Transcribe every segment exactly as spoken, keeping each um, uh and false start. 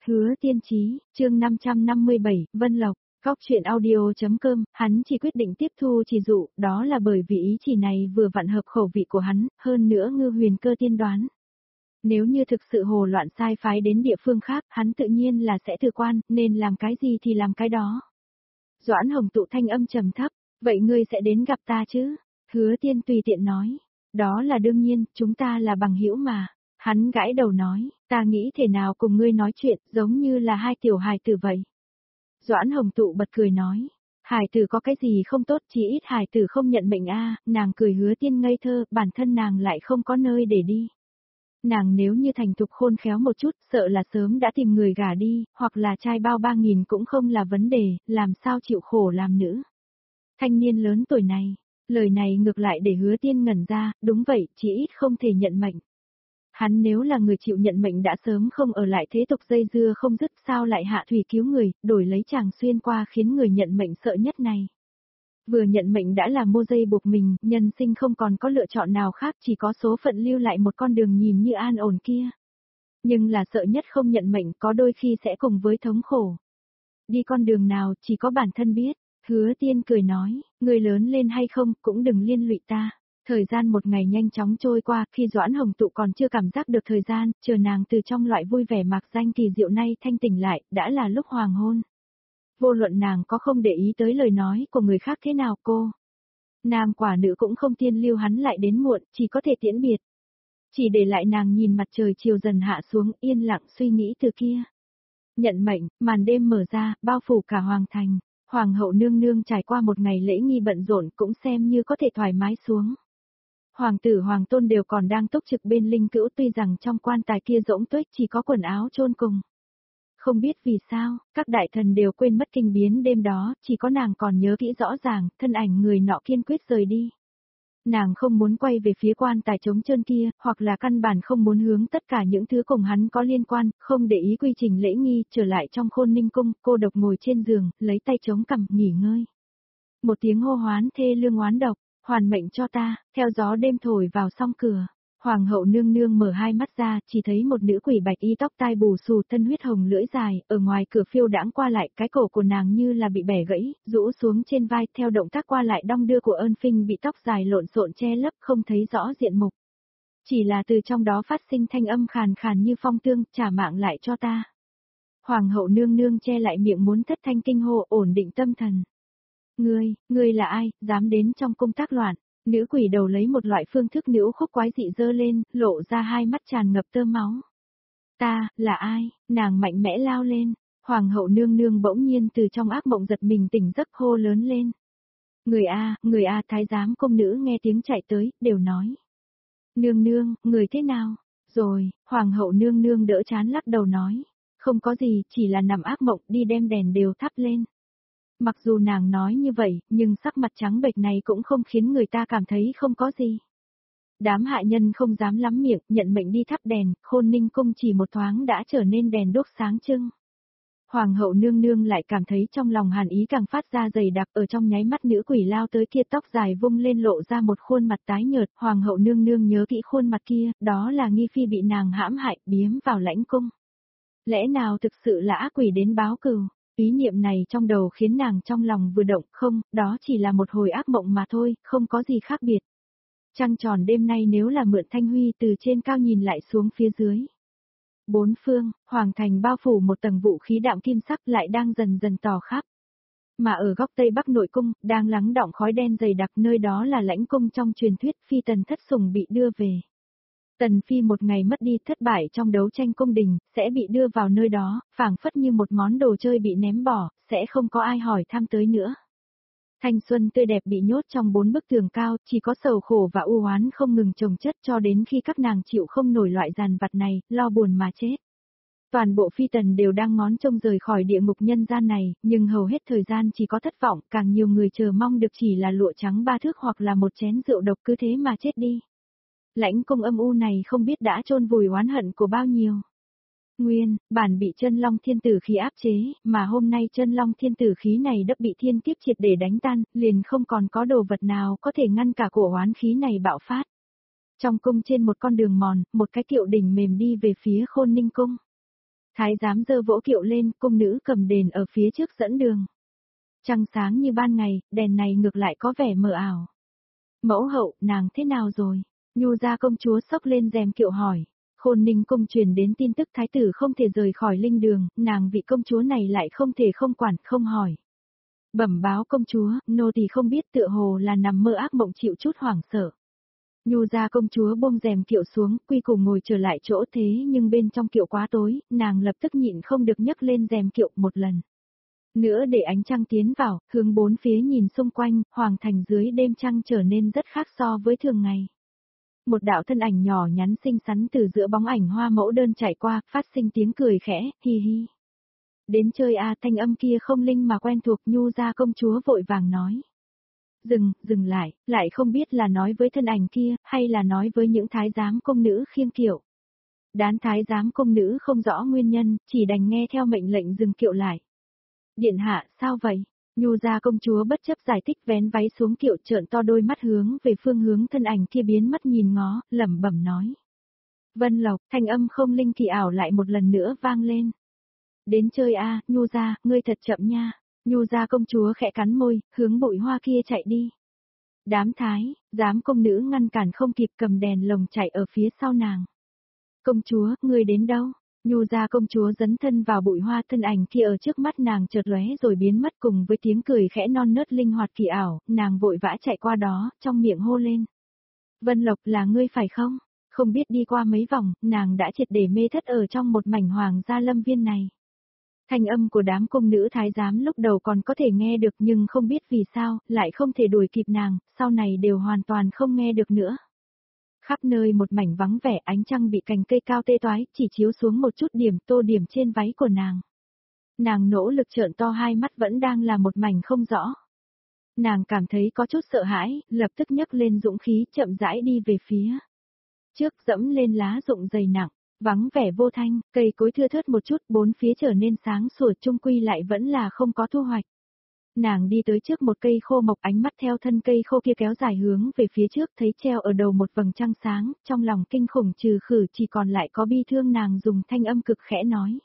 Hứa Tiên Chí, chương năm trăm năm mươi bảy, Vân Lộc, Góc Chuyện Audio.com, hắn chỉ quyết định tiếp thu chỉ dụ, đó là bởi vì ý chỉ này vừa vặn hợp khẩu vị của hắn, hơn nữa Ngư Huyền Cơ tiên đoán. Nếu như thực sự hồ loạn sai phái đến địa phương khác, hắn tự nhiên là sẽ thừa quan, nên làm cái gì thì làm cái đó. Doãn Hồng Tụ thanh âm trầm thấp, vậy ngươi sẽ đến gặp ta chứ? Hứa Tiên tùy tiện nói, đó là đương nhiên, chúng ta là bằng hữu mà. Hắn gãi đầu nói, ta nghĩ thể nào cùng ngươi nói chuyện, giống như là hai tiểu hài tử vậy. Doãn Hồng Tụ bật cười nói, hài tử có cái gì không tốt, chỉ ít hài tử không nhận mệnh a. Nàng cười. Hứa Tiên ngây thơ, bản thân nàng lại không có nơi để đi. Nàng nếu như thành thục khôn khéo một chút, sợ là sớm đã tìm người gả đi, hoặc là trai bao ba nghìn cũng không là vấn đề, làm sao chịu khổ làm nữ. Thanh niên lớn tuổi này, lời này ngược lại để Hứa Tiên ngẩn ra, đúng vậy, chỉ ít không thể nhận mệnh. Hắn nếu là người chịu nhận mệnh đã sớm không ở lại thế tục dây dưa không dứt, sao lại hạ thủy cứu người, đổi lấy chàng xuyên qua khiến người nhận mệnh sợ nhất này. Vừa nhận mệnh đã là mua dây buộc mình, nhân sinh không còn có lựa chọn nào khác, chỉ có số phận lưu lại một con đường nhìn như an ổn kia. Nhưng là sợ nhất không nhận mệnh, có đôi khi sẽ cùng với thống khổ. Đi con đường nào chỉ có bản thân biết. Hứa Tiên cười nói, người lớn lên hay không cũng đừng liên lụy ta. Thời gian một ngày nhanh chóng trôi qua, khi Doãn Hồng Tụ còn chưa cảm giác được thời gian, chờ nàng từ trong loại vui vẻ mạc danh kỳ diệu nay thanh tỉnh lại, đã là lúc hoàng hôn. Vô luận nàng có không để ý tới lời nói của người khác thế nào cô. Nam quả nữ cũng không tiên lưu hắn lại đến muộn, chỉ có thể tiễn biệt. Chỉ để lại nàng nhìn mặt trời chiều dần hạ xuống, yên lặng suy nghĩ từ kia. Nhận mệnh, màn đêm mở ra, bao phủ cả hoàng thành. Hoàng hậu nương nương trải qua một ngày lễ nghi bận rộn cũng xem như có thể thoải mái xuống. Hoàng tử hoàng tôn đều còn đang túc trực bên linh cữu, tuy rằng trong quan tài kia rỗng tuếch chỉ có quần áo chôn cùng. Không biết vì sao, các đại thần đều quên mất kinh biến đêm đó, chỉ có nàng còn nhớ kỹ rõ ràng, thân ảnh người nọ kiên quyết rời đi. Nàng không muốn quay về phía quan tài trống trơn kia, hoặc là căn bản không muốn hướng tất cả những thứ cùng hắn có liên quan, không để ý quy trình lễ nghi, trở lại trong Khôn Ninh cung, cô độc ngồi trên giường, lấy tay chống cằm, nghỉ ngơi. Một tiếng hô hoán thê lương oán độc, hoàn mệnh cho ta, theo gió đêm thổi vào song cửa. Hoàng hậu nương nương mở hai mắt ra, chỉ thấy một nữ quỷ bạch y tóc tai bù xù, thân huyết hồng lưỡi dài, ở ngoài cửa phiêu đãng qua lại, cái cổ của nàng như là bị bẻ gãy, rũ xuống trên vai, theo động tác qua lại đong đưa của Ơn Phinh bị tóc dài lộn xộn che lấp, không thấy rõ diện mục. Chỉ là từ trong đó phát sinh thanh âm khàn khàn như phong tương, trả mạng lại cho ta. Hoàng hậu nương nương che lại miệng muốn thất thanh kinh hô, ổn định tâm thần. Ngươi, ngươi là ai, dám đến trong cung tác loạn? Nữ quỷ đầu lấy một loại phương thức nữ khúc quái dị dơ lên, lộ ra hai mắt tràn ngập tơ máu. Ta, là ai? Nàng mạnh mẽ lao lên. Hoàng hậu nương nương bỗng nhiên từ trong ác mộng giật mình tỉnh giấc hô lớn lên. Người A, người A, thái giám công nữ nghe tiếng chạy tới, đều nói. Nương nương, người thế nào? Rồi, hoàng hậu nương nương đỡ chán lắc đầu nói. Không có gì, chỉ là nằm ác mộng, đi đem đèn đều thắp lên. Mặc dù nàng nói như vậy, nhưng sắc mặt trắng bệch này cũng không khiến người ta cảm thấy không có gì. Đám hạ nhân không dám lắm miệng, nhận mệnh đi thắp đèn, Khôn Ninh cung chỉ một thoáng đã trở nên đèn đốt sáng trưng. Hoàng hậu nương nương lại cảm thấy trong lòng hàn ý càng phát ra dày đặc, ở trong nháy mắt nữ quỷ lao tới kia tóc dài vung lên lộ ra một khuôn mặt tái nhợt. Hoàng hậu nương nương nhớ kỹ khuôn mặt kia, đó là Nghi Phi bị nàng hãm hại, biếm vào lãnh cung. Lẽ nào thực sự là ác quỷ đến báo cừu? Ý niệm này trong đầu khiến nàng trong lòng vừa động, không, đó chỉ là một hồi ác mộng mà thôi, không có gì khác biệt. Trăng tròn đêm nay nếu là mượn thanh huy từ trên cao nhìn lại xuống phía dưới. Bốn phương, hoàng thành bao phủ một tầng vũ khí đạm kim sắc lại đang dần dần tỏ khắp. Mà ở góc tây bắc nội cung, đang lắng đọng khói đen dày đặc, nơi đó là lãnh cung trong truyền thuyết phi tần thất sủng bị đưa về. Tần Phi một ngày mất đi thất bại trong đấu tranh cung đình, sẽ bị đưa vào nơi đó, phảng phất như một món đồ chơi bị ném bỏ, sẽ không có ai hỏi thăm tới nữa. Thanh xuân tươi đẹp bị nhốt trong bốn bức tường cao, chỉ có sầu khổ và u oán không ngừng chồng chất cho đến khi các nàng chịu không nổi loại giàn vặt này, lo buồn mà chết. Toàn bộ phi tần đều đang ngóng trông rời khỏi địa ngục nhân gian này, nhưng hầu hết thời gian chỉ có thất vọng, càng nhiều người chờ mong được chỉ là lụa trắng ba thước hoặc là một chén rượu độc, cứ thế mà chết đi. Lãnh cung âm u này không biết đã chôn vùi oán hận của bao nhiêu. Nguyên, bản bị chân long thiên tử khí áp chế, mà hôm nay chân long thiên tử khí này đã bị thiên kiếp triệt để đánh tan, liền không còn có đồ vật nào có thể ngăn cả cổ oán khí này bạo phát. Trong cung trên một con đường mòn, một cái kiệu đỉnh mềm đi về phía Khôn Ninh cung. Thái giám giơ vỗ kiệu lên, cung nữ cầm đèn ở phía trước dẫn đường. Trăng sáng như ban ngày, đèn này ngược lại có vẻ mờ ảo. Mẫu hậu, nàng thế nào rồi? Nhu gia công chúa xốc lên rèm kiệu hỏi. Khôn Ninh cung truyền đến tin tức thái tử không thể rời khỏi linh đường, nàng vị công chúa này lại không thể không quản, không hỏi. Bẩm báo công chúa, nô tỳ không biết, tựa hồ là nằm mơ ác mộng chịu chút hoảng sợ. Nhu gia công chúa buông rèm kiệu xuống, quy củ ngồi trở lại chỗ, thế nhưng bên trong kiệu quá tối, nàng lập tức nhịn không được nhấc lên rèm kiệu một lần nữa để ánh trăng tiến vào, hướng bốn phía nhìn xung quanh, hoàng thành dưới đêm trăng trở nên rất khác so với thường ngày. Một đạo thân ảnh nhỏ nhắn xinh xắn từ giữa bóng ảnh hoa mẫu đơn chạy qua, phát sinh tiếng cười khẽ, hi hi. Đến chơi a, thanh âm kia không linh mà quen thuộc. Nhu gia công chúa vội vàng nói. Dừng, dừng lại, lại không biết là nói với thân ảnh kia, hay là nói với những thái giám công nữ khiêng kiệu. Đán thái giám công nữ không rõ nguyên nhân, chỉ đành nghe theo mệnh lệnh dừng kiệu lại. Điện hạ, sao vậy? Nhu gia công chúa bất chấp giải thích, vén váy xuống kiệu, trợn to đôi mắt hướng về phương hướng thân ảnh kia biến mất nhìn ngó, lẩm bẩm nói. Vân Lộc, thanh âm không linh kỳ ảo lại một lần nữa vang lên. Đến chơi a, Nhu gia, ngươi thật chậm nha. Nhu gia công chúa khẽ cắn môi, hướng bụi hoa kia chạy đi. Đám thái, giám công nữ ngăn cản không kịp, cầm đèn lồng chạy ở phía sau nàng. Công chúa, ngươi đến đâu? Nhu gia công chúa dấn thân vào bụi hoa, thân ảnh kia ở trước mắt nàng chợt lóe rồi biến mất, cùng với tiếng cười khẽ non nớt linh hoạt kỳ ảo, nàng vội vã chạy qua đó, trong miệng hô lên. Vân Lộc, là ngươi phải không? Không biết đi qua mấy vòng, nàng đã triệt để mê thất ở trong một mảnh hoàng gia lâm viên này. Thanh âm của đám công nữ thái giám lúc đầu còn có thể nghe được, nhưng không biết vì sao, lại không thể đuổi kịp nàng, sau này đều hoàn toàn không nghe được nữa. Khắp nơi một mảnh vắng vẻ, ánh trăng bị cành cây cao tê toái, chỉ chiếu xuống một chút điểm tô điểm trên váy của nàng. Nàng nỗ lực trợn to hai mắt, vẫn đang là một mảnh không rõ. Nàng cảm thấy có chút sợ hãi, lập tức nhấc lên dũng khí, chậm rãi đi về phía trước, dẫm lên lá rụng dày nặng, vắng vẻ vô thanh, cây cối thưa thớt một chút, bốn phía trở nên sáng sủa, chung quy lại vẫn là không có thu hoạch. Nàng đi tới trước một cây khô mộc, ánh mắt theo thân cây khô kia kéo dài hướng về phía trước, thấy treo ở đầu một vầng trăng sáng, trong lòng kinh khủng trừ khử chỉ còn lại có bi thương. Nàng dùng thanh âm cực khẽ nói.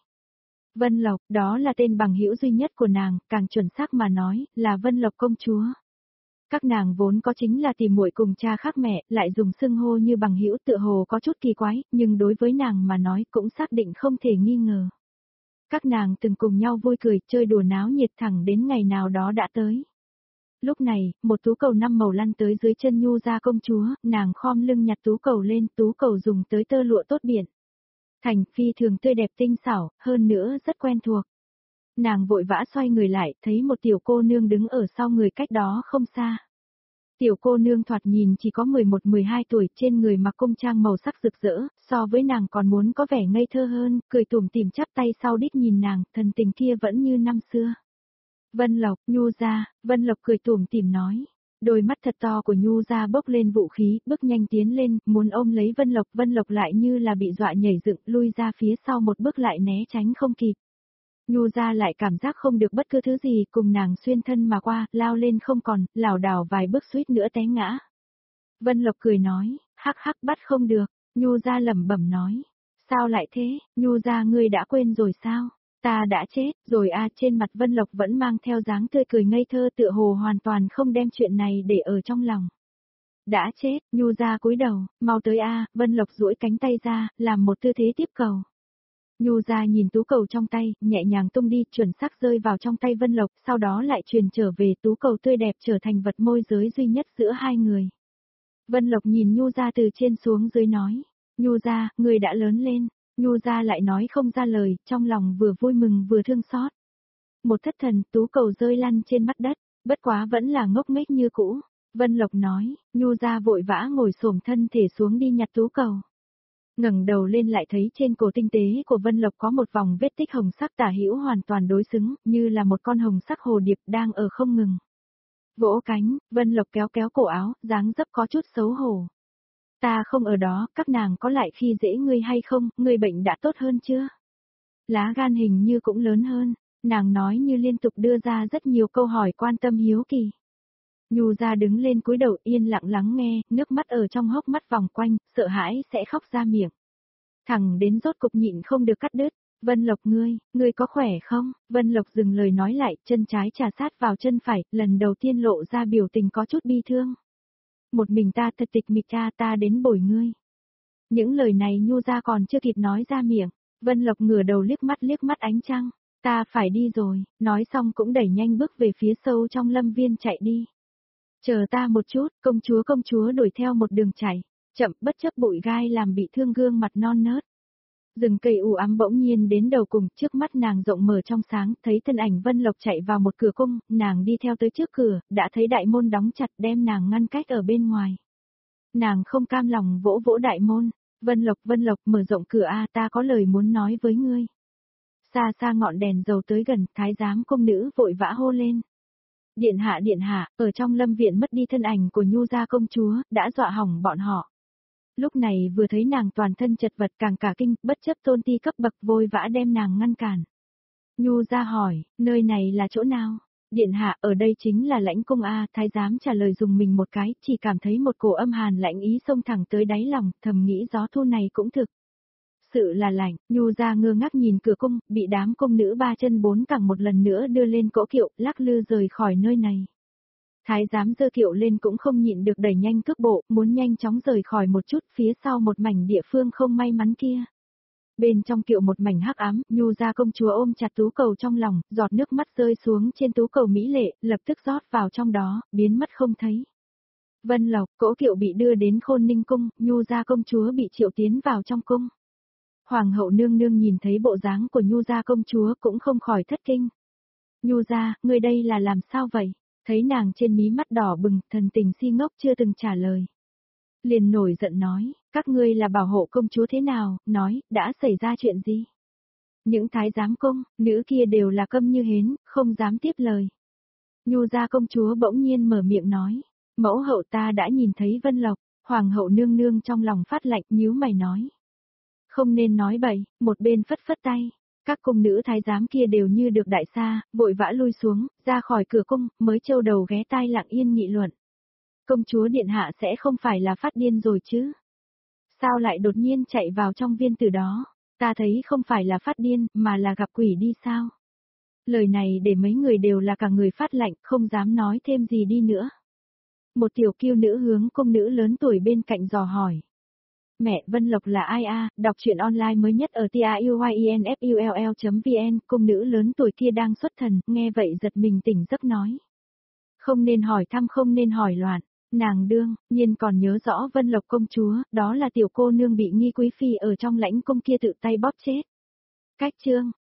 Vân Lộc, đó là tên bằng hữu duy nhất của nàng, càng chuẩn xác mà nói, là Vân Lộc công chúa. Các nàng vốn có chính là tìm muội cùng cha khác mẹ, lại dùng xưng hô như bằng hữu, tựa hồ có chút kỳ quái, nhưng đối với nàng mà nói cũng xác định không thể nghi ngờ. Các nàng từng cùng nhau vui cười, chơi đùa náo nhiệt thẳng đến ngày nào đó đã tới. Lúc này, một tú cầu năm màu lăn tới dưới chân Nhu gia công chúa, nàng khom lưng nhặt tú cầu lên, tú cầu dùng tới tơ lụa tốt biển. Thành phi thường tươi đẹp tinh xảo, hơn nữa rất quen thuộc. Nàng vội vã xoay người lại, thấy một tiểu cô nương đứng ở sau người cách đó không xa. Tiểu cô nương thoạt nhìn chỉ có mười một mười hai tuổi, trên người mặc cung trang màu sắc rực rỡ, so với nàng còn muốn có vẻ ngây thơ hơn, cười tủm tỉm chắp tay sau đít nhìn nàng, thần tình kia vẫn như năm xưa. Vân Lộc, Nhu gia, Vân Lộc cười tủm tỉm nói. Đôi mắt thật to của Nhu gia bốc lên vũ khí, bước nhanh tiến lên, muốn ôm lấy Vân Lộc, Vân Lộc lại như là bị dọa nhảy dựng, lui ra phía sau một bước lại né tránh không kịp. Nhu gia lại cảm giác không được bất cứ thứ gì, cùng nàng xuyên thân mà qua, lao lên không còn, lảo đảo vài bước suýt nữa té ngã. Vân Lộc cười nói, hắc hắc bắt không được. Nhu gia lẩm bẩm nói, sao lại thế? Nhu gia ngươi đã quên rồi sao? Ta đã chết rồi a. Trên mặt Vân Lộc vẫn mang theo dáng tươi cười ngây thơ, tựa hồ hoàn toàn không đem chuyện này để ở trong lòng. Đã chết. Nhu gia cúi đầu, mau tới a. Vân Lộc duỗi cánh tay ra, làm một tư thế tiếp cầu. Nhu gia nhìn tú cầu trong tay, nhẹ nhàng tung đi, chuẩn xác rơi vào trong tay Vân Lộc, sau đó lại truyền trở về, tú cầu tươi đẹp trở thành vật môi giới duy nhất giữa hai người. Vân Lộc nhìn Nhu gia từ trên xuống dưới nói, Nhu gia, người đã lớn lên. Nhu gia lại nói không ra lời, trong lòng vừa vui mừng vừa thương xót. Một thất thần, tú cầu rơi lăn trên mặt đất, bất quá vẫn là ngốc nghếch như cũ. Vân Lộc nói, Nhu gia vội vã ngồi xổm thân thể xuống đi nhặt tú cầu. Ngẩng đầu lên lại thấy trên cổ tinh tế của Vân Lộc có một vòng vết tích hồng sắc tả hữu hoàn toàn đối xứng, như là một con hồng sắc hồ điệp đang ở không ngừng vỗ cánh. Vân Lộc kéo kéo cổ áo, dáng dấp có chút xấu hổ. Ta không ở đó, các nàng có lại khi dễ ngươi hay không, ngươi bệnh đã tốt hơn chưa? Lá gan hình như cũng lớn hơn, nàng nói như liên tục đưa ra rất nhiều câu hỏi quan tâm hiếu kỳ. Nhu gia đứng lên cúi đầu yên lặng lắng nghe, nước mắt ở trong hốc mắt vòng quanh, sợ hãi sẽ khóc ra miệng. Thẳng đến rốt cục nhịn không được cắt đứt, Vân Lộc ngươi, ngươi có khỏe không? Vân Lộc dừng lời nói lại, chân trái trà sát vào chân phải, lần đầu tiên lộ ra biểu tình có chút bi thương. Một mình ta thật tịch mịch cha ta đến bồi ngươi. Những lời này Nhu ra còn chưa kịp nói ra miệng, Vân Lộc ngửa đầu liếc mắt liếc mắt ánh trăng, ta phải đi rồi, nói xong cũng đẩy nhanh bước về phía sâu trong lâm viên chạy đi. Chờ ta một chút, công chúa công chúa đuổi theo một đường chạy, chậm bất chấp bụi gai làm bị thương gương mặt non nớt. Rừng cây u ám bỗng nhiên đến đầu cùng, trước mắt nàng rộng mở trong sáng, thấy thân ảnh Vân Lộc chạy vào một cửa cung, nàng đi theo tới trước cửa, đã thấy đại môn đóng chặt đem nàng ngăn cách ở bên ngoài. Nàng không cam lòng vỗ vỗ đại môn, Vân Lộc Vân Lộc mở rộng cửa a, ta có lời muốn nói với ngươi. Xa xa ngọn đèn dầu tới gần, thái giám công nữ vội vã hô lên. Điện hạ điện hạ, ở trong lâm viện mất đi thân ảnh của Nhu gia công chúa, đã dọa hỏng bọn họ. Lúc này vừa thấy nàng toàn thân chật vật càng cả kinh, bất chấp tôn ti cấp bậc vội vã đem nàng ngăn cản. Nhu gia hỏi, nơi này là chỗ nào? Điện hạ, ở đây chính là lãnh cung a, thái giám trả lời dùng mình một cái, chỉ cảm thấy một cổ âm hàn lạnh ý xông thẳng tới đáy lòng, thầm nghĩ gió thu này cũng thực. Sự là lạnh, Nhu gia ngơ ngác nhìn cửa cung, bị đám công nữ ba chân bốn cẳng một lần nữa đưa lên cỗ kiệu, lắc lư rời khỏi nơi này. Thái giám giơ kiệu lên cũng không nhịn được đẩy nhanh cước bộ, muốn nhanh chóng rời khỏi một chút phía sau một mảnh địa phương không may mắn kia. Bên trong kiệu một mảnh hắc ám, Nhu gia công chúa ôm chặt tú cầu trong lòng, giọt nước mắt rơi xuống trên tú cầu mỹ lệ, lập tức rót vào trong đó, biến mất không thấy. Vân Lộc, cỗ kiệu bị đưa đến Khôn Ninh cung, Nhu gia công chúa bị triệu tiến vào trong cung. Hoàng hậu nương nương nhìn thấy bộ dáng của Nhu gia công chúa cũng không khỏi thất kinh. Nhu gia, ngươi đây là làm sao vậy? Thấy nàng trên mí mắt đỏ bừng, thần tình si ngốc chưa từng trả lời. Liền nổi giận nói, các ngươi là bảo hộ công chúa thế nào, nói, đã xảy ra chuyện gì? Những thái giám công, nữ kia đều là câm như hến, không dám tiếp lời. Nhu gia công chúa bỗng nhiên mở miệng nói, mẫu hậu ta đã nhìn thấy Vân Lộc, hoàng hậu nương nương trong lòng phát lạnh nhíu mày nói. Không nên nói bậy, một bên phất phất tay. Các cung nữ thái giám kia đều như được đại xa, vội vã lui xuống, ra khỏi cửa cung, mới trâu đầu ghé tai lặng yên nghị luận. Công chúa điện hạ sẽ không phải là phát điên rồi chứ? Sao lại đột nhiên chạy vào trong viên tử đó? Ta thấy không phải là phát điên, mà là gặp quỷ đi sao? Lời này để mấy người đều là cả người phát lạnh, không dám nói thêm gì đi nữa. Một tiểu kiêu nữ hướng cung nữ lớn tuổi bên cạnh dò hỏi. Mẹ, Vân Lộc là ai a? Đọc truyện online mới nhất ở tiuyinfull chấm vn, cung nữ lớn tuổi kia đang xuất thần, nghe vậy giật mình tỉnh giấc nói. Không nên hỏi thăm không nên hỏi loạn, nàng đương, nhiên còn nhớ rõ Vân Lộc công chúa, đó là tiểu cô nương bị nghi quý phi ở trong lãnh cung kia tự tay bóp chết. Cách chương.